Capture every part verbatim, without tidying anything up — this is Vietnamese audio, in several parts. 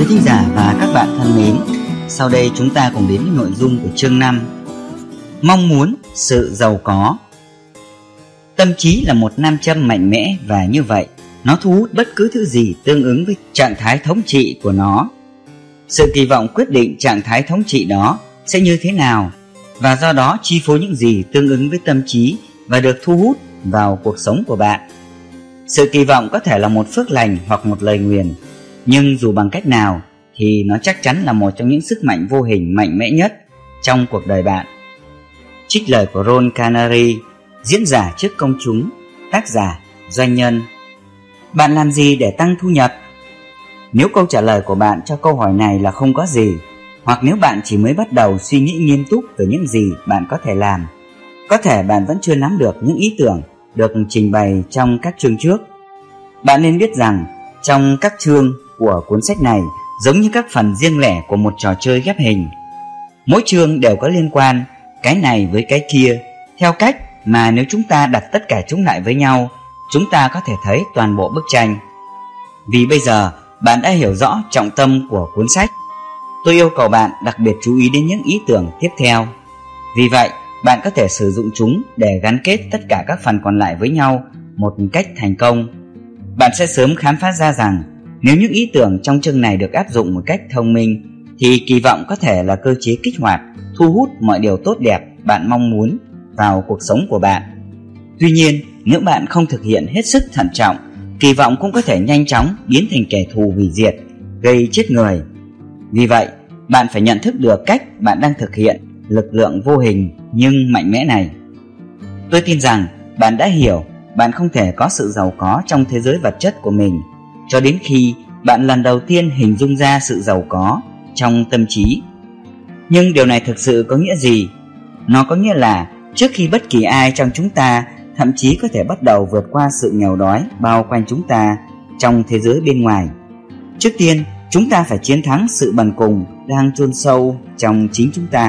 Quý thính giả và các bạn thân mến, sau đây chúng ta cùng đến với nội dung của chương năm. Mong muốn sự giàu có. Tâm trí là một nam châm mạnh mẽ và như vậy, nó thu hút bất cứ thứ gì tương ứng với trạng thái thống trị của nó. Sự kỳ vọng quyết định trạng thái thống trị đó sẽ như thế nào và do đó chi phối những gì tương ứng với tâm trí và được thu hút vào cuộc sống của bạn. Sự kỳ vọng có thể là một phước lành hoặc một lời nguyền, nhưng dù bằng cách nào thì nó chắc chắn là một trong những sức mạnh vô hình mạnh mẽ nhất trong cuộc đời bạn. Trích lời của Ron Canary, diễn giả trước công chúng, tác giả, doanh nhân. Bạn làm gì để tăng thu nhập? Nếu câu trả lời của bạn cho câu hỏi này là không có gì, hoặc nếu bạn chỉ mới bắt đầu suy nghĩ nghiêm túc về những gì bạn có thể làm, có thể bạn vẫn chưa nắm được những ý tưởng được trình bày trong các chương trước. Bạn nên biết rằng trong các chương của cuốn sách này giống như các phần riêng lẻ của một trò chơi ghép hình. Mỗi chương đều có liên quan cái này với cái kia, theo cách mà nếu chúng ta đặt tất cả chúng lại với nhau, chúng ta có thể thấy toàn bộ bức tranh. Vì bây giờ bạn đã hiểu rõ trọng tâm của cuốn sách, tôi yêu cầu bạn đặc biệt chú ý đến những ý tưởng tiếp theo. Vì vậy, bạn có thể sử dụng chúng để gắn kết tất cả các phần còn lại với nhau một cách thành công. Bạn sẽ sớm khám phá ra rằng nếu những ý tưởng trong chương này được áp dụng một cách thông minh thì kỳ vọng có thể là cơ chế kích hoạt, thu hút mọi điều tốt đẹp bạn mong muốn vào cuộc sống của bạn. Tuy nhiên, nếu bạn không thực hiện hết sức thận trọng, kỳ vọng cũng có thể nhanh chóng biến thành kẻ thù hủy diệt, gây chết người. Vì vậy, bạn phải nhận thức được cách bạn đang thực hiện lực lượng vô hình nhưng mạnh mẽ này. Tôi tin rằng bạn đã hiểu bạn không thể có sự giàu có trong thế giới vật chất của mình cho đến khi bạn lần đầu tiên hình dung ra sự giàu có trong tâm trí. Nhưng điều này thực sự có nghĩa gì? Nó có nghĩa là trước khi bất kỳ ai trong chúng ta thậm chí có thể bắt đầu vượt qua sự nghèo đói bao quanh chúng ta trong thế giới bên ngoài, trước tiên chúng ta phải chiến thắng sự bần cùng đang chôn sâu trong chính chúng ta.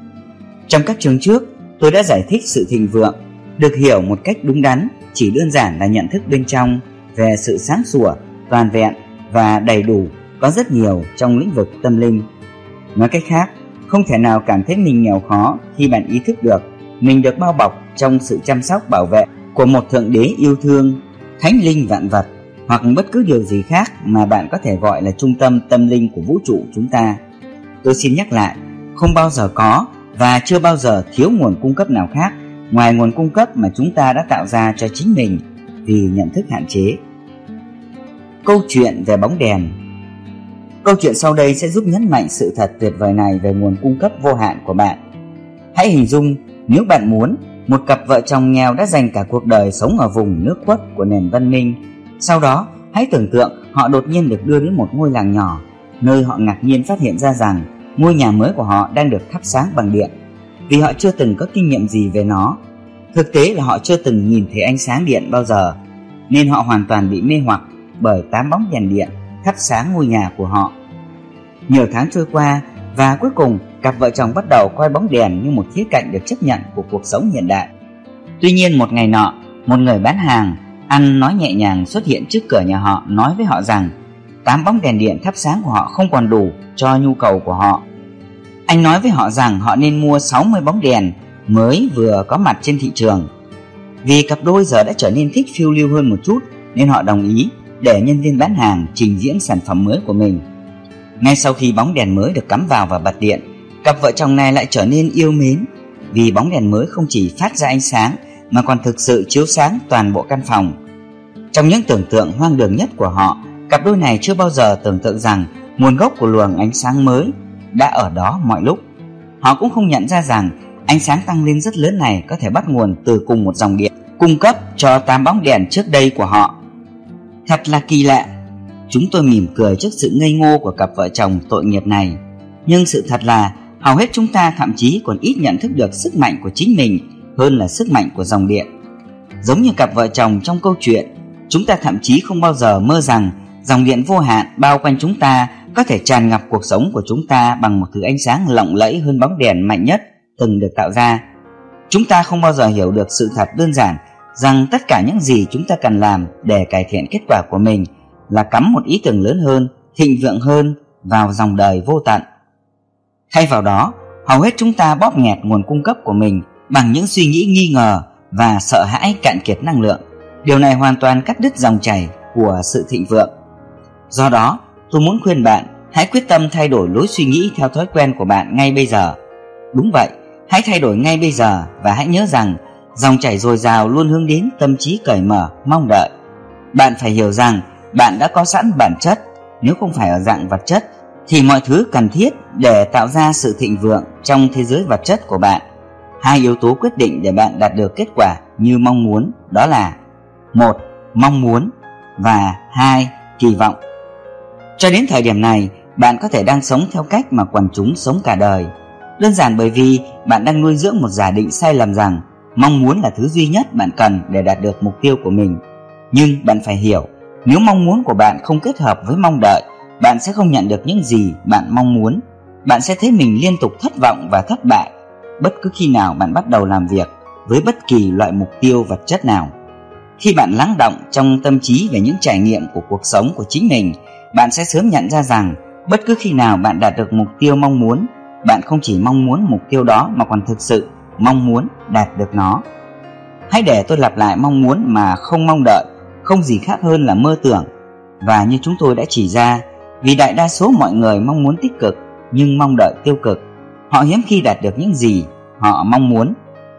Trong các chương trước, tôi đã giải thích sự thịnh vượng được hiểu một cách đúng đắn chỉ đơn giản là nhận thức bên trong về sự sáng sủa, toàn vẹn và đầy đủ có rất nhiều trong lĩnh vực tâm linh. Nói cách khác, không thể nào cảm thấy mình nghèo khó khi bạn ý thức được mình được bao bọc trong sự chăm sóc bảo vệ của một thượng đế yêu thương, thánh linh vạn vật hoặc bất cứ điều gì khác mà bạn có thể gọi là trung tâm tâm linh của vũ trụ chúng ta. Tôi xin nhắc lại, không bao giờ có và chưa bao giờ thiếu nguồn cung cấp nào khác ngoài nguồn cung cấp mà chúng ta đã tạo ra cho chính mình vì nhận thức hạn chế. Câu chuyện về bóng đèn. Câu chuyện sau đây sẽ giúp nhấn mạnh sự thật tuyệt vời này về nguồn cung cấp vô hạn của bạn. Hãy hình dung nếu bạn muốn, một cặp vợ chồng nghèo đã dành cả cuộc đời sống ở vùng nước khuất của nền văn minh. Sau đó, hãy tưởng tượng họ đột nhiên được đưa đến một ngôi làng nhỏ, nơi họ ngạc nhiên phát hiện ra rằng ngôi nhà mới của họ đang được thắp sáng bằng điện, vì họ chưa từng có kinh nghiệm gì về nó. Thực tế là họ chưa từng nhìn thấy ánh sáng điện bao giờ, nên họ hoàn toàn bị mê hoặc bởi tám bóng đèn điện thắp sáng ngôi nhà của họ. Nhiều tháng trôi qua và cuối cùng cặp vợ chồng bắt đầu coi bóng đèn như một khía cạnh được chấp nhận của cuộc sống hiện đại. Tuy nhiên một ngày nọ, một người bán hàng ăn nói nhẹ nhàng xuất hiện trước cửa nhà họ, nói với họ rằng tám bóng đèn điện thắp sáng của họ không còn đủ cho nhu cầu của họ. Anh nói với họ rằng họ nên mua sáu mươi bóng đèn mới vừa có mặt trên thị trường. Vì cặp đôi giờ đã trở nên thích phiêu lưu hơn một chút nên họ đồng ý để nhân viên bán hàng trình diễn sản phẩm mới của mình. Ngay sau khi bóng đèn mới được cắm vào và bật điện, cặp vợ chồng này lại trở nên yêu mến, vì bóng đèn mới không chỉ phát ra ánh sáng mà còn thực sự chiếu sáng toàn bộ căn phòng. Trong những tưởng tượng hoang đường nhất của họ, cặp đôi này chưa bao giờ tưởng tượng rằng nguồn gốc của luồng ánh sáng mới đã ở đó mọi lúc. Họ cũng không nhận ra rằng ánh sáng tăng lên rất lớn này có thể bắt nguồn từ cùng một dòng điện cung cấp cho tám bóng đèn trước đây của họ. Thật là kỳ lạ. Chúng tôi mỉm cười trước sự ngây ngô của cặp vợ chồng tội nghiệp này. Nhưng sự thật là hầu hết chúng ta thậm chí còn ít nhận thức được sức mạnh của chính mình hơn là sức mạnh của dòng điện. Giống như cặp vợ chồng trong câu chuyện, chúng ta thậm chí không bao giờ mơ rằng dòng điện vô hạn bao quanh chúng ta có thể tràn ngập cuộc sống của chúng ta bằng một thứ ánh sáng lộng lẫy hơn bóng đèn mạnh nhất từng được tạo ra. Chúng ta không bao giờ hiểu được sự thật đơn giản rằng tất cả những gì chúng ta cần làm để cải thiện kết quả của mình là cắm một ý tưởng lớn hơn, thịnh vượng hơn vào dòng đời vô tận. Thay vào đó, hầu hết chúng ta bóp nghẹt nguồn cung cấp của mình bằng những suy nghĩ nghi ngờ và sợ hãi cạn kiệt năng lượng. Điều này hoàn toàn cắt đứt dòng chảy của sự thịnh vượng. Do đó, tôi muốn khuyên bạn hãy quyết tâm thay đổi lối suy nghĩ theo thói quen của bạn ngay bây giờ. Đúng vậy, hãy thay đổi ngay bây giờ và hãy nhớ rằng dòng chảy dồi dào luôn hướng đến tâm trí cởi mở, mong đợi. Bạn phải hiểu rằng bạn đã có sẵn bản chất, nếu không phải ở dạng vật chất thì mọi thứ cần thiết để tạo ra sự thịnh vượng trong thế giới vật chất của bạn. Hai yếu tố quyết định để bạn đạt được kết quả như mong muốn đó là: một. Mong muốn và hai. Kỳ vọng. Cho đến thời điểm này, bạn có thể đang sống theo cách mà quần chúng sống cả đời. Đơn giản bởi vì bạn đang nuôi dưỡng một giả định sai lầm rằng mong muốn là thứ duy nhất bạn cần để đạt được mục tiêu của mình. Nhưng bạn phải hiểu, nếu mong muốn của bạn không kết hợp với mong đợi, bạn sẽ không nhận được những gì bạn mong muốn. Bạn sẽ thấy mình liên tục thất vọng và thất bại bất cứ khi nào bạn bắt đầu làm việc với bất kỳ loại mục tiêu vật chất nào. Khi bạn lắng đọng trong tâm trí về những trải nghiệm của cuộc sống của chính mình, bạn sẽ sớm nhận ra rằng bất cứ khi nào bạn đạt được mục tiêu mong muốn, bạn không chỉ mong muốn mục tiêu đó mà còn thực sự mong muốn đạt được nó. Hãy để tôi lặp lại mong muốn mà không mong đợi, không gì khác hơn là mơ tưởng. Và như chúng tôi đã chỉ ra, vì đại đa số mọi người mong muốn tích cực nhưng mong đợi tiêu cực, họ hiếm khi đạt được những gì họ mong muốn.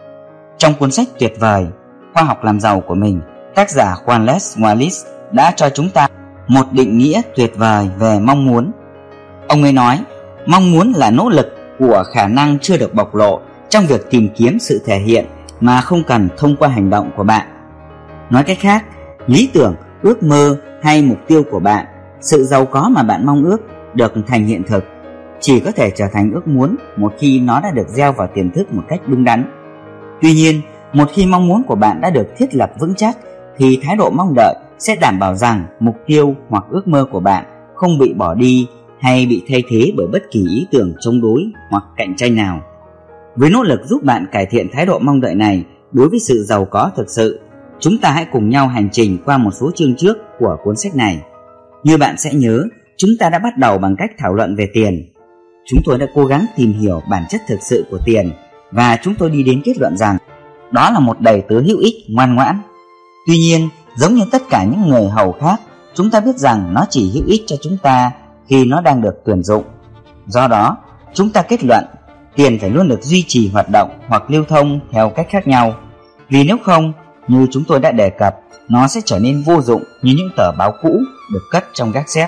Trong cuốn sách tuyệt vời Khoa học làm giàu của mình, tác giả Juan Les Wallace đã cho chúng ta một định nghĩa tuyệt vời về mong muốn. Ông ấy nói, mong muốn là nỗ lực của khả năng chưa được bộc lộ trong việc tìm kiếm sự thể hiện mà không cần thông qua hành động của bạn. Nói cách khác, lý tưởng, ước mơ hay mục tiêu của bạn, sự giàu có mà bạn mong ước được thành hiện thực, chỉ có thể trở thành ước muốn một khi nó đã được gieo vào tiềm thức một cách đúng đắn. Tuy nhiên, một khi mong muốn của bạn đã được thiết lập vững chắc, thì thái độ mong đợi sẽ đảm bảo rằng mục tiêu hoặc ước mơ của bạn không bị bỏ đi hay bị thay thế bởi bất kỳ ý tưởng chống đối hoặc cạnh tranh nào. Với nỗ lực giúp bạn cải thiện thái độ mong đợi này đối với sự giàu có thực sự, chúng ta hãy cùng nhau hành trình qua một số chương trước của cuốn sách này. Như bạn sẽ nhớ, chúng ta đã bắt đầu bằng cách thảo luận về tiền. Chúng tôi đã cố gắng tìm hiểu bản chất thực sự của tiền và chúng tôi đi đến kết luận rằng đó là một đầy tớ hữu ích ngoan ngoãn. Tuy nhiên, giống như tất cả những người hầu khác, chúng ta biết rằng nó chỉ hữu ích cho chúng ta khi nó đang được tuyển dụng. Do đó, chúng ta kết luận tiền phải luôn được duy trì hoạt động hoặc lưu thông theo cách khác nhau. Vì nếu không, như chúng tôi đã đề cập, nó sẽ trở nên vô dụng như những tờ báo cũ được cất trong gác xép.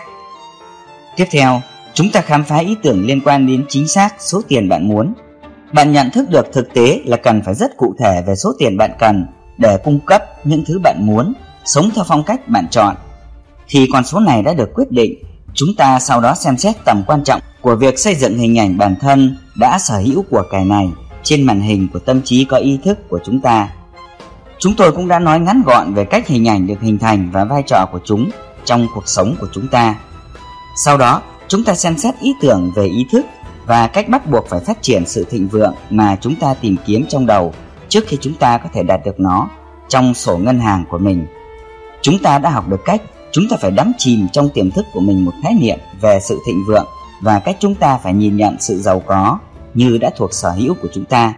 Tiếp theo, chúng ta khám phá ý tưởng liên quan đến chính xác số tiền bạn muốn. Bạn nhận thức được thực tế là cần phải rất cụ thể về số tiền bạn cần để cung cấp những thứ bạn muốn, sống theo phong cách bạn chọn. Khi con số này đã được quyết định, chúng ta sau đó xem xét tầm quan trọng của việc xây dựng hình ảnh bản thân đã sở hữu của cải này trên màn hình của tâm trí có ý thức của chúng ta. Chúng tôi cũng đã nói ngắn gọn về cách hình ảnh được hình thành và vai trò của chúng trong cuộc sống của chúng ta. Sau đó, chúng ta xem xét ý tưởng về ý thức và cách bắt buộc phải phát triển sự thịnh vượng mà chúng ta tìm kiếm trong đầu trước khi chúng ta có thể đạt được nó trong sổ ngân hàng của mình. Chúng ta đã học được cách chúng ta phải đắm chìm trong tiềm thức của mình một khái niệm về sự thịnh vượng và cách chúng ta phải nhìn nhận sự giàu có như đã thuộc sở hữu của chúng ta.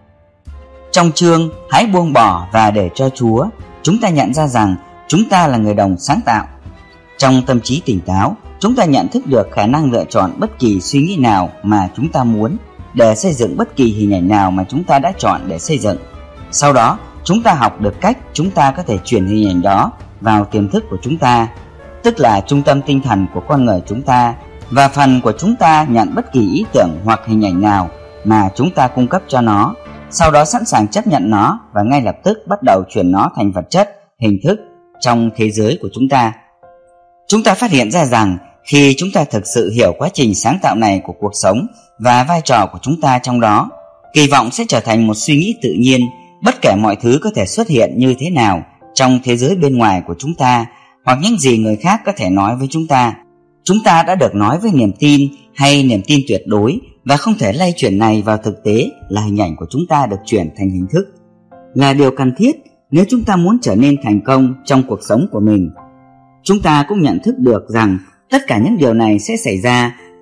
Trong chương Hãy buông bỏ và để cho Chúa, chúng ta nhận ra rằng chúng ta là người đồng sáng tạo. Trong tâm trí tỉnh táo, chúng ta nhận thức được khả năng lựa chọn bất kỳ suy nghĩ nào mà chúng ta muốn để xây dựng bất kỳ hình ảnh nào mà chúng ta đã chọn để xây dựng. Sau đó, chúng ta học được cách chúng ta có thể chuyển hình ảnh đó vào tiềm thức của chúng ta, tức là trung tâm tinh thần của con người chúng ta, và phần của chúng ta nhận bất kỳ ý tưởng hoặc hình ảnh nào mà chúng ta cung cấp cho nó, sau đó sẵn sàng chấp nhận nó và ngay lập tức bắt đầu chuyển nó thành vật chất, hình thức trong thế giới của chúng ta. Chúng ta phát hiện ra rằng khi chúng ta thực sự hiểu quá trình sáng tạo này của cuộc sống và vai trò của chúng ta trong đó, kỳ vọng sẽ trở thành một suy nghĩ tự nhiên, bất kể mọi thứ có thể xuất hiện như thế nào trong thế giới bên ngoài của chúng ta hoặc những gì người khác có thể nói với chúng ta. Chúng ta đã được nói với niềm tin hay niềm tin tuyệt đối, và không thể lay chuyển này vào thực tế là hình ảnh của chúng ta được chuyển thành hình thức, là điều cần thiết nếu chúng ta muốn trở nên thành công trong cuộc sống của mình. Chúng ta cũng nhận thức được rằng tất cả những điều này sẽ xảy ra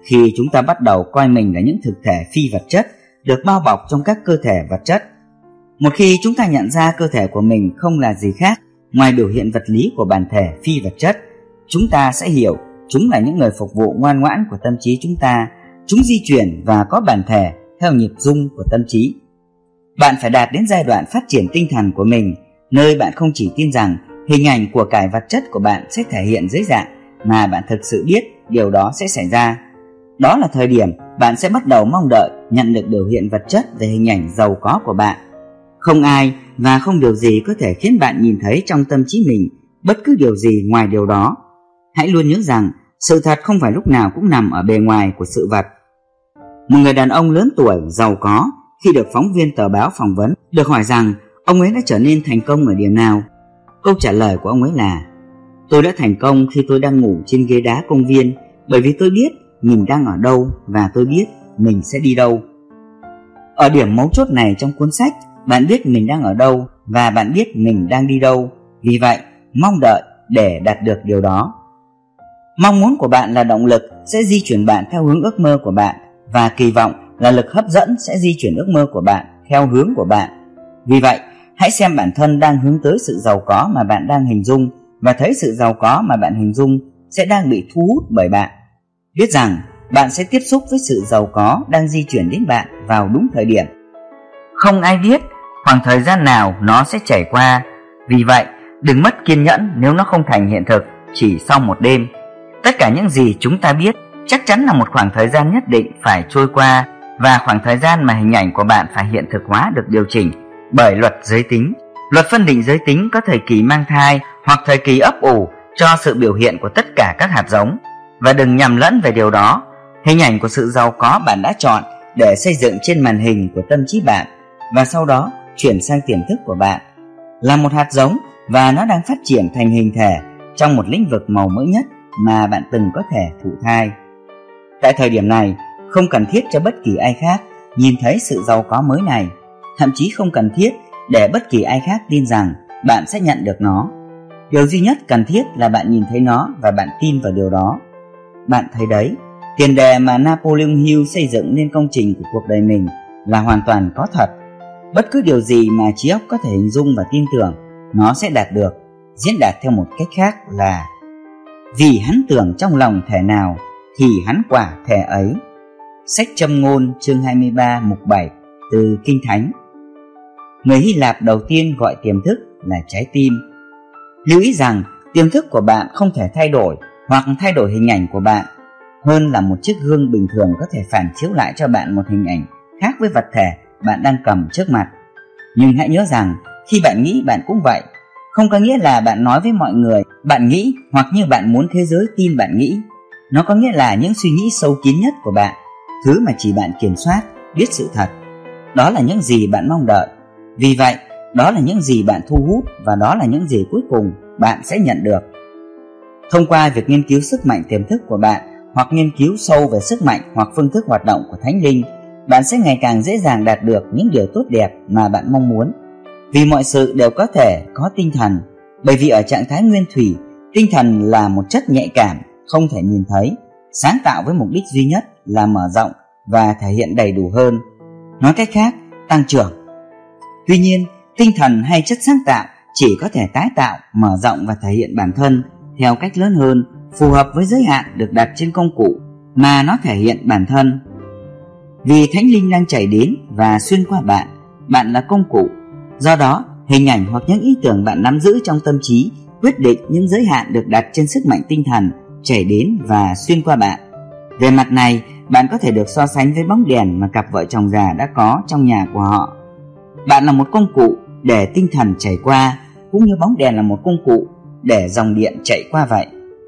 khi chúng ta bắt đầu coi mình là những thực thể phi vật chất được bao bọc trong các cơ thể vật chất. Một khi chúng ta nhận ra cơ thể của mình không là gì khác ngoài biểu hiện vật lý của bản thể phi vật chất, chúng ta sẽ hiểu chúng là những người phục vụ ngoan ngoãn của tâm trí chúng ta. Chúng di chuyển và có bản thể theo nhịp rung của tâm trí. Bạn phải đạt đến giai đoạn phát triển tinh thần của mình, nơi bạn không chỉ tin rằng hình ảnh của cải vật chất của bạn sẽ thể hiện dưới dạng, mà bạn thực sự biết điều đó sẽ xảy ra. Đó là thời điểm bạn sẽ bắt đầu mong đợi nhận được biểu hiện vật chất về hình ảnh giàu có của bạn. Không ai và không điều gì có thể khiến bạn nhìn thấy trong tâm trí mình bất cứ điều gì ngoài điều đó. Hãy luôn nhớ rằng sự thật không phải lúc nào cũng nằm ở bề ngoài của sự vật. Một người đàn ông lớn tuổi, giàu có, khi được phóng viên tờ báo phỏng vấn, được hỏi rằng ông ấy đã trở nên thành công ở điểm nào. Câu trả lời của ông ấy là: tôi đã thành công khi tôi đang ngủ trên ghế đá công viên, bởi vì tôi biết mình đang ở đâu và tôi biết mình sẽ đi đâu. Ở điểm mấu chốt này trong cuốn sách, bạn biết mình đang ở đâu và bạn biết mình đang đi đâu. Vì vậy, mong đợi để đạt được điều đó. Mong muốn của bạn là động lực sẽ di chuyển bạn theo hướng ước mơ của bạn, và kỳ vọng là lực hấp dẫn sẽ di chuyển ước mơ của bạn theo hướng của bạn. Vì vậy, hãy xem bản thân đang hướng tới sự giàu có mà bạn đang hình dung, và thấy sự giàu có mà bạn hình dung sẽ đang bị thu hút bởi bạn. Biết rằng bạn sẽ tiếp xúc với sự giàu có đang di chuyển đến bạn vào đúng thời điểm. Không ai biết khoảng thời gian nào nó sẽ trải qua. Vì vậy, đừng mất kiên nhẫn nếu nó không thành hiện thực chỉ sau một đêm. Tất cả những gì chúng ta biết chắc chắn là một khoảng thời gian nhất định phải trôi qua, và khoảng thời gian mà hình ảnh của bạn phải hiện thực hóa được điều chỉnh bởi luật giới tính. Luật phân định giới tính có thời kỳ mang thai hoặc thời kỳ ấp ủ cho sự biểu hiện của tất cả các hạt giống. Và đừng nhầm lẫn về điều đó. Hình ảnh của sự giàu có bạn đã chọn để xây dựng trên màn hình của tâm trí bạn, và sau đó chuyển sang tiềm thức của bạn, là một hạt giống, và nó đang phát triển thành hình thể trong một lĩnh vực màu mỡ nhất mà bạn từng có thể thụ thai. Tại thời điểm này, không cần thiết cho bất kỳ ai khác nhìn thấy sự giàu có mới này, thậm chí không cần thiết để bất kỳ ai khác tin rằng bạn sẽ nhận được nó. Điều duy nhất cần thiết là bạn nhìn thấy nó và bạn tin vào điều đó. Bạn thấy đấy, tiền đề mà Napoleon Hill xây dựng nên công trình của cuộc đời mình là hoàn toàn có thật. Bất cứ điều gì mà trí óc có thể hình dung và tin tưởng, nó sẽ đạt được. Diễn đạt theo một cách khác là: vì hắn tưởng trong lòng thể nào thì hắn quả thể ấy. Sách Châm ngôn chương hai mươi ba mục bảy từ Kinh Thánh. Người Hy Lạp đầu tiên gọi tiềm thức là trái tim. Lưu ý rằng tiềm thức của bạn không thể thay đổi hoặc thay đổi hình ảnh của bạn, hơn là một chiếc gương bình thường có thể phản chiếu lại cho bạn một hình ảnh khác với vật thể bạn đang cầm trước mặt. Nhưng hãy nhớ rằng khi bạn nghĩ bạn cũng vậy, không có nghĩa là bạn nói với mọi người bạn nghĩ hoặc như bạn muốn thế giới tin bạn nghĩ. Nó có nghĩa là những suy nghĩ sâu kín nhất của bạn, thứ mà chỉ bạn kiểm soát, biết sự thật. Đó là những gì bạn mong đợi. Vì vậy, đó là những gì bạn thu hút, và đó là những gì cuối cùng bạn sẽ nhận được. Thông qua việc nghiên cứu sức mạnh tiềm thức của bạn, hoặc nghiên cứu sâu về sức mạnh hoặc phương thức hoạt động của Thánh Linh, bạn sẽ ngày càng dễ dàng đạt được những điều tốt đẹp mà bạn mong muốn. Vì mọi sự đều có thể có tinh thần, bởi vì ở trạng thái nguyên thủy, tinh thần là một chất nhạy cảm, không thể nhìn thấy, sáng tạo với mục đích duy nhất là mở rộng và thể hiện đầy đủ hơn. Nói cách khác, tăng trưởng. Tuy nhiên, tinh thần hay chất sáng tạo chỉ có thể tái tạo, mở rộng và thể hiện bản thân theo cách lớn hơn, phù hợp với giới hạn được đặt trên công cụ mà nó thể hiện bản thân. Vì Thánh Linh đang chảy đến và xuyên qua bạn, bạn là công cụ. Do đó, hình ảnh hoặc những ý tưởng bạn nắm giữ trong tâm trí quyết định những giới hạn được đặt trên sức mạnh tinh thần chảy đến và xuyên qua bạn. Về mặt này, bạn có thể được so sánh với bóng đèn mà cặp vợ chồng già đã có trong nhà của họ. Bạn là một công cụ để tinh thần chảy qua, cũng như bóng đèn là một công cụ để dòng điện chạy qua vậy.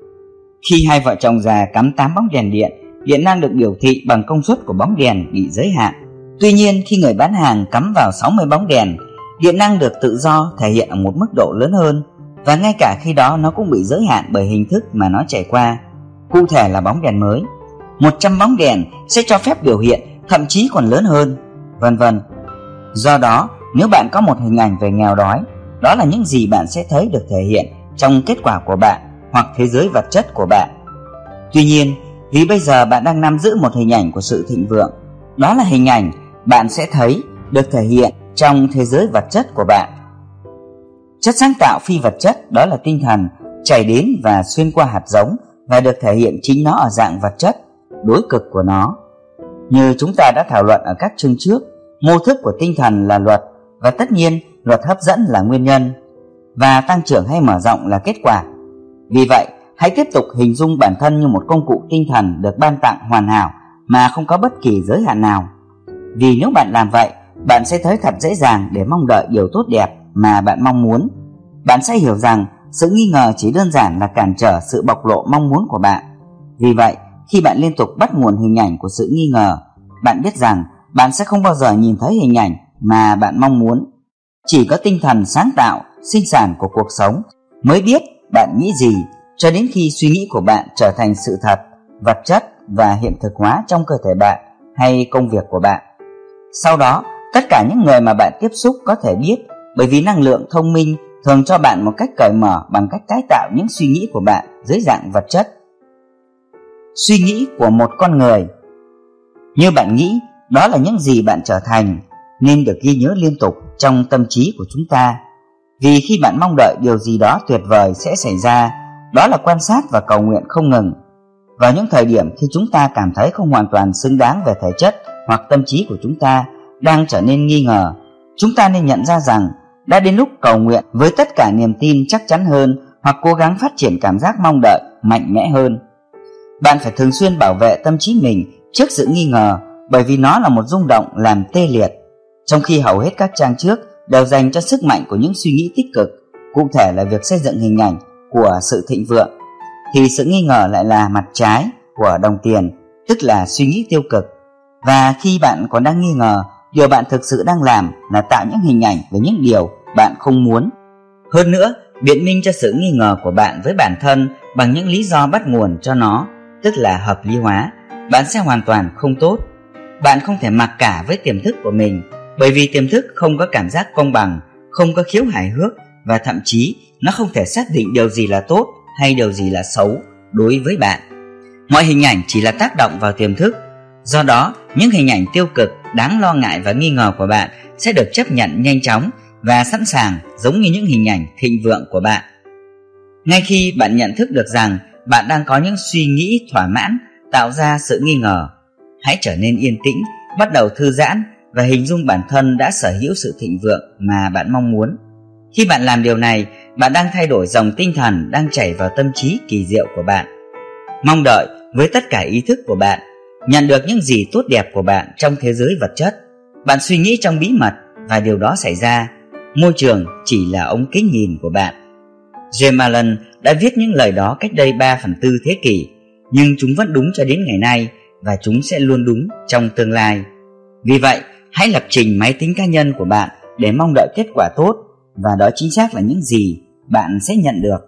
Khi hai vợ chồng già cắm tám bóng đèn điện, điện năng được biểu thị bằng công suất của bóng đèn bị giới hạn. Tuy nhiên, khi người bán hàng cắm vào sáu mươi bóng đèn, điện năng được tự do thể hiện ở một mức độ lớn hơn, và ngay cả khi đó nó cũng bị giới hạn bởi hình thức mà nó chảy qua. Cụ thể là bóng đèn mới, một trăm bóng đèn sẽ cho phép biểu hiện thậm chí còn lớn hơn, vân vân. Do đó, nếu bạn có một hình ảnh về nghèo đói, đó là những gì bạn sẽ thấy được thể hiện trong kết quả của bạn hoặc thế giới vật chất của bạn. Tuy nhiên, Vì bây giờ bạn đang nắm giữ một hình ảnh của sự thịnh vượng. Đó là hình ảnh bạn sẽ thấy được thể hiện trong thế giới vật chất của bạn. Chất sáng tạo phi vật chất, đó là tinh thần, chảy đến và xuyên qua hạt giống và được thể hiện chính nó ở dạng vật chất, đối cực của nó. Như chúng ta đã thảo luận ở các chương trước, mô thức của tinh thần là luật, và tất nhiên luật hấp dẫn là nguyên nhân, và tăng trưởng hay mở rộng là kết quả. Vì vậy, hãy tiếp tục hình dung bản thân như một công cụ tinh thần được ban tặng hoàn hảo mà không có bất kỳ giới hạn nào. Vì nếu bạn làm vậy, bạn sẽ thấy thật dễ dàng để mong đợi điều tốt đẹp mà bạn mong muốn. Bạn sẽ hiểu rằng sự nghi ngờ chỉ đơn giản là cản trở sự bộc lộ mong muốn của bạn. Vì vậy, khi bạn liên tục bắt nguồn hình ảnh của sự nghi ngờ, bạn biết rằng bạn sẽ không bao giờ nhìn thấy hình ảnh mà bạn mong muốn. Chỉ có tinh thần sáng tạo, sinh sản của cuộc sống mới biết bạn nghĩ gì, cho đến khi suy nghĩ của bạn trở thành sự thật, vật chất và hiện thực hóa trong cơ thể bạn hay công việc của bạn. Sau đó, tất cả những người mà bạn tiếp xúc có thể biết, bởi vì năng lượng thông minh thường cho bạn một cách cởi mở bằng cách tái tạo những suy nghĩ của bạn dưới dạng vật chất. Suy nghĩ của một con người. Như bạn nghĩ, đó là những gì bạn trở thành, nên được ghi nhớ liên tục trong tâm trí của chúng ta. Vì khi bạn mong đợi điều gì đó tuyệt vời sẽ xảy ra, đó là quan sát và cầu nguyện không ngừng. Vào những thời điểm khi chúng ta cảm thấy không hoàn toàn xứng đáng về thể chất hoặc tâm trí của chúng ta đang trở nên nghi ngờ, chúng ta nên nhận ra rằng đã đến lúc cầu nguyện với tất cả niềm tin chắc chắn hơn, hoặc cố gắng phát triển cảm giác mong đợi mạnh mẽ hơn. Bạn phải thường xuyên bảo vệ tâm trí mình trước sự nghi ngờ, bởi vì nó là một rung động làm tê liệt. Trong khi hầu hết các trang trước đều dành cho sức mạnh của những suy nghĩ tích cực, cụ thể là việc xây dựng hình ảnh của sự thịnh vượng, thì sự nghi ngờ lại là mặt trái của đồng tiền, tức là suy nghĩ tiêu cực. Và khi bạn còn đang nghi ngờ, điều bạn thực sự đang làm là tạo những hình ảnh về những điều bạn không muốn. Hơn nữa, biện minh cho sự nghi ngờ của bạn với bản thân bằng những lý do bắt nguồn cho nó, tức là hợp lý hóa, bạn sẽ hoàn toàn không tốt. Bạn không thể mặc cả với tiềm thức của mình, bởi vì tiềm thức không có cảm giác công bằng, không có khiếu hài hước, và thậm chí nó không thể xác định điều gì là tốt hay điều gì là xấu đối với bạn. Mọi hình ảnh chỉ là tác động vào tiềm thức. Do đó, những hình ảnh tiêu cực, đáng lo ngại và nghi ngờ của bạn sẽ được chấp nhận nhanh chóng và sẵn sàng, giống như những hình ảnh thịnh vượng của bạn. Ngay khi bạn nhận thức được rằng bạn đang có những suy nghĩ thỏa mãn tạo ra sự nghi ngờ, hãy trở nên yên tĩnh, bắt đầu thư giãn và hình dung bản thân đã sở hữu sự thịnh vượng mà bạn mong muốn. Khi bạn làm điều này, bạn đang thay đổi dòng tinh thần đang chảy vào tâm trí kỳ diệu của bạn. Mong đợi với tất cả ý thức của bạn, nhận được những gì tốt đẹp của bạn trong thế giới vật chất. Bạn suy nghĩ trong bí mật và điều đó xảy ra. Môi trường chỉ là ống kính nhìn của bạn. James Allen đã viết những lời đó cách đây ba phần tư thế kỷ, nhưng chúng vẫn đúng cho đến ngày nay, và chúng sẽ luôn đúng trong tương lai. Vì vậy, hãy lập trình máy tính cá nhân của bạn để mong đợi kết quả tốt, và đó chính xác là những gì bạn sẽ nhận được.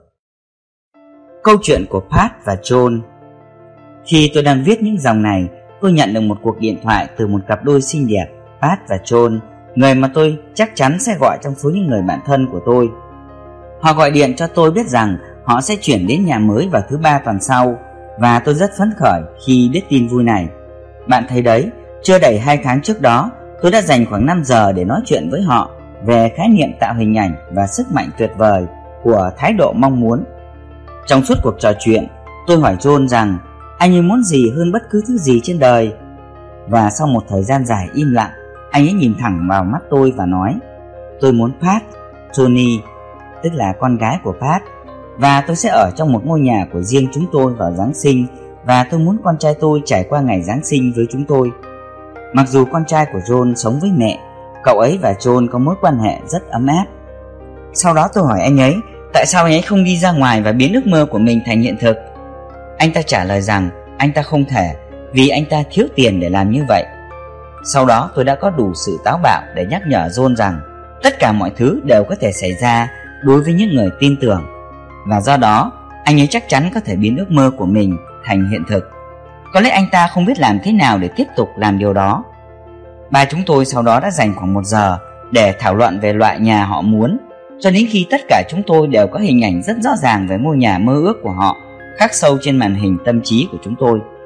Câu chuyện của Pat và John. Khi tôi đang viết những dòng này, tôi nhận được một cuộc điện thoại từ một cặp đôi xinh đẹp, Pat và John, người mà tôi chắc chắn sẽ gọi trong số những người bạn thân của tôi. Họ gọi điện cho tôi biết rằng họ sẽ chuyển đến nhà mới vào thứ ba tuần sau, và tôi rất phấn khởi khi biết tin vui này. Bạn thấy đấy, chưa đầy hai tháng trước đó, tôi đã dành khoảng năm giờ để nói chuyện với họ về khái niệm tạo hình ảnh và sức mạnh tuyệt vời của thái độ mong muốn. Trong suốt cuộc trò chuyện, tôi hỏi John rằng anh ấy muốn gì hơn bất cứ thứ gì trên đời. Và sau một thời gian dài im lặng, anh ấy nhìn thẳng vào mắt tôi và nói: tôi muốn Pat, Tony, tức là con gái của Pat, và tôi sẽ ở trong một ngôi nhà của riêng chúng tôi vào Giáng sinh, và tôi muốn con trai tôi trải qua ngày Giáng sinh với chúng tôi. Mặc dù con trai của John sống với mẹ, cậu ấy và John có mối quan hệ rất ấm áp. Sau đó tôi hỏi anh ấy tại sao anh ấy không đi ra ngoài và biến ước mơ của mình thành hiện thực. Anh ta trả lời rằng anh ta không thể, vì anh ta thiếu tiền để làm như vậy. Sau đó tôi đã có đủ sự táo bạo để nhắc nhở John rằng tất cả mọi thứ đều có thể xảy ra đối với những người tin tưởng, và do đó anh ấy chắc chắn có thể biến ước mơ của mình thành hiện thực. Có lẽ anh ta không biết làm thế nào để tiếp tục làm điều đó. Ba chúng tôi sau đó đã dành khoảng một giờ để thảo luận về loại nhà họ muốn, cho đến khi tất cả chúng tôi đều có hình ảnh rất rõ ràng về ngôi nhà mơ ước của họ khắc sâu trên màn hình tâm trí của chúng tôi.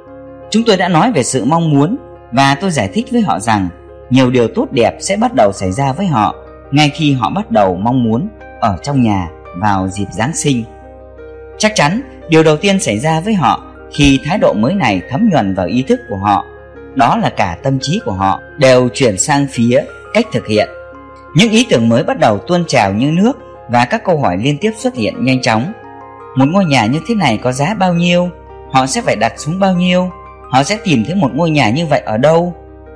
Chúng tôi đã nói về sự mong muốn và tôi giải thích với họ rằng nhiều điều tốt đẹp sẽ bắt đầu xảy ra với họ ngay khi họ bắt đầu mong muốn ở trong nhà vào dịp Giáng sinh. Chắc chắn điều đầu tiên xảy ra với họ khi thái độ mới này thấm nhuần vào ý thức của họ, đó là cả tâm trí của họ đều chuyển sang phía cách thực hiện. Những ý tưởng mới bắt đầu tuôn trào như nước và các câu hỏi liên tiếp xuất hiện nhanh chóng. Một ngôi nhà như thế này có giá bao nhiêu? Họ sẽ phải đặt xuống bao nhiêu? Họ sẽ tìm thấy một ngôi nhà như vậy ở đâu?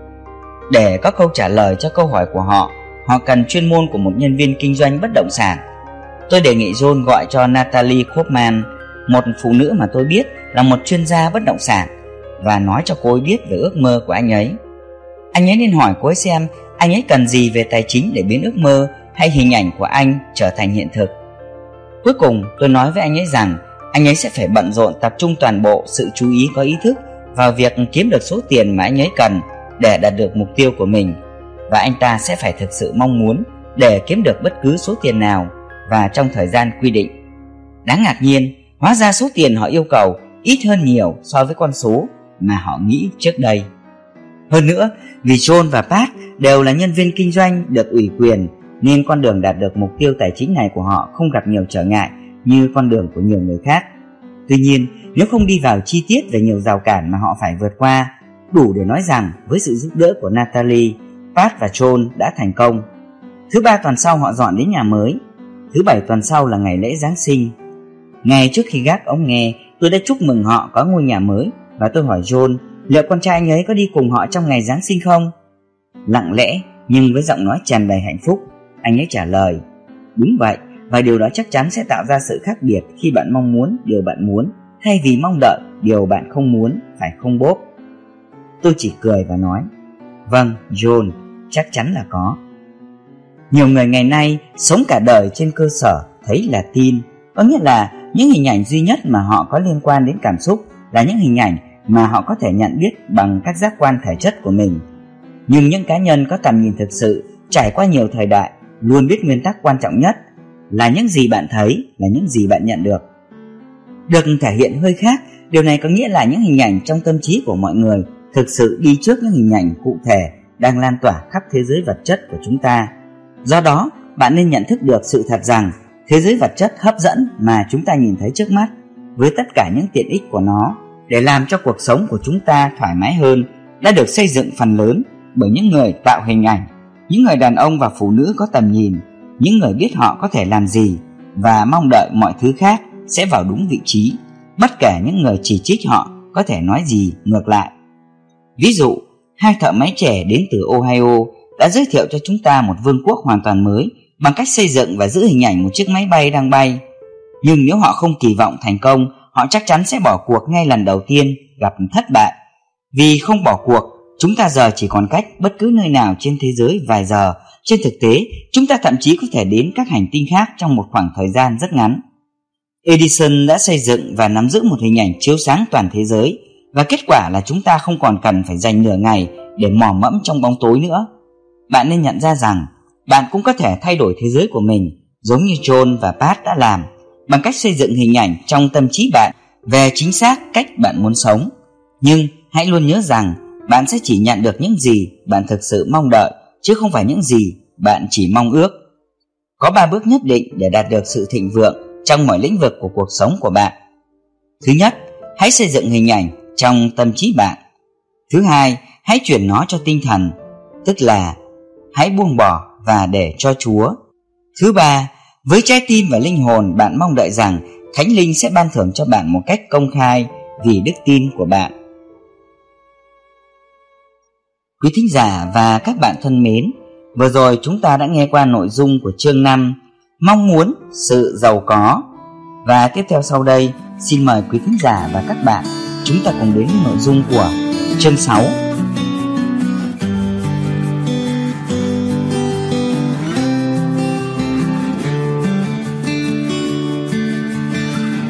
Để có câu trả lời cho câu hỏi của họ, họ cần chuyên môn của một nhân viên kinh doanh bất động sản. Tôi đề nghị John gọi cho Natalie Kaufman, một phụ nữ mà tôi biết là một chuyên gia bất động sản, và nói cho cô ấy biết về ước mơ của anh ấy. Anh ấy nên hỏi cô ấy xem anh ấy cần gì về tài chính để biến ước mơ hay hình ảnh của anh trở thành hiện thực. Cuối cùng tôi nói với anh ấy rằng anh ấy sẽ phải bận rộn tập trung toàn bộ sự chú ý có ý thức vào việc kiếm được số tiền mà anh ấy cần để đạt được mục tiêu của mình, và anh ta sẽ phải thực sự mong muốn để kiếm được bất cứ số tiền nào và trong thời gian quy định. Đáng ngạc nhiên, hóa ra số tiền họ yêu cầu ít hơn nhiều so với con số mà họ nghĩ trước đây. Hơn nữa, vì John và Pat đều là nhân viên kinh doanh được ủy quyền, nên con đường đạt được mục tiêu tài chính này của họ không gặp nhiều trở ngại như con đường của nhiều người khác. Tuy nhiên, nếu không đi vào chi tiết về nhiều rào cản mà họ phải vượt qua, đủ để nói rằng với sự giúp đỡ của Natalie, Pat và John đã thành công. Thứ ba tuần sau họ dọn đến nhà mới. Thứ bảy tuần sau là ngày lễ Giáng sinh. Ngay trước khi gác ống nghe, tôi đã chúc mừng họ có ngôi nhà mới, và tôi hỏi John liệu con trai anh ấy có đi cùng họ trong ngày Giáng sinh không. Lặng lẽ nhưng với giọng nói tràn đầy hạnh phúc, anh ấy trả lời: đúng vậy, và điều đó chắc chắn sẽ tạo ra sự khác biệt khi bạn mong muốn điều bạn muốn thay vì mong đợi điều bạn không muốn, phải không Bob? Tôi chỉ cười và nói: vâng John, chắc chắn là có. Nhiều người ngày nay sống cả đời trên cơ sở thấy là tin, có nghĩa là những hình ảnh duy nhất mà họ có liên quan đến cảm xúc là những hình ảnh mà họ có thể nhận biết bằng các giác quan thể chất của mình. Nhưng những cá nhân có tầm nhìn thực sự trải qua nhiều thời đại luôn biết nguyên tắc quan trọng nhất là những gì bạn thấy là những gì bạn nhận được. Được thể hiện hơi khác, điều này có nghĩa là những hình ảnh trong tâm trí của mọi người thực sự đi trước những hình ảnh cụ thể đang lan tỏa khắp thế giới vật chất của chúng ta. Do đó, bạn nên nhận thức được sự thật rằng thế giới vật chất hấp dẫn mà chúng ta nhìn thấy trước mắt, với tất cả những tiện ích của nó để làm cho cuộc sống của chúng ta thoải mái hơn, đã được xây dựng phần lớn bởi những người tạo hình ảnh, những người đàn ông và phụ nữ có tầm nhìn, những người biết họ có thể làm gì và mong đợi mọi thứ khác sẽ vào đúng vị trí, bất kể những người chỉ trích họ có thể nói gì ngược lại. Ví dụ, hai thợ máy trẻ đến từ Ohio đã giới thiệu cho chúng ta một vương quốc hoàn toàn mới bằng cách xây dựng và giữ hình ảnh một chiếc máy bay đang bay. Nhưng nếu họ không kỳ vọng thành công, họ chắc chắn sẽ bỏ cuộc ngay lần đầu tiên gặp thất bại. Vì không bỏ cuộc, chúng ta giờ chỉ còn cách bất cứ nơi nào trên thế giới vài giờ. Trên thực tế, chúng ta thậm chí có thể đến các hành tinh khác trong một khoảng thời gian rất ngắn. Edison đã xây dựng và nắm giữ một hình ảnh chiếu sáng toàn thế giới, và kết quả là chúng ta không còn cần phải dành nửa ngày để mò mẫm trong bóng tối nữa. Bạn nên nhận ra rằng bạn cũng có thể thay đổi thế giới của mình, giống như John và Pat đã làm, bằng cách xây dựng hình ảnh trong tâm trí bạn về chính xác cách bạn muốn sống. Nhưng hãy luôn nhớ rằng bạn sẽ chỉ nhận được những gì bạn thực sự mong đợi, chứ không phải những gì bạn chỉ mong ước. Có ba bước nhất định để đạt được sự thịnh vượng trong mọi lĩnh vực của cuộc sống của bạn. Thứ nhất, hãy xây dựng hình ảnh trong tâm trí bạn. Thứ hai, hãy chuyển nó cho tinh thần, tức là hãy buông bỏ và để cho Chúa. Thứ ba, với trái tim và linh hồn bạn mong đợi rằng Thánh Linh sẽ ban thưởng cho bạn một cách công khai vì đức tin của bạn. Quý thính giả và các bạn thân mến, vừa rồi chúng ta đã nghe qua nội dung của chương năm, mong muốn sự giàu có. Và tiếp theo sau đây, xin mời quý thính giả và các bạn chúng ta cùng đến với nội dung của chương sáu,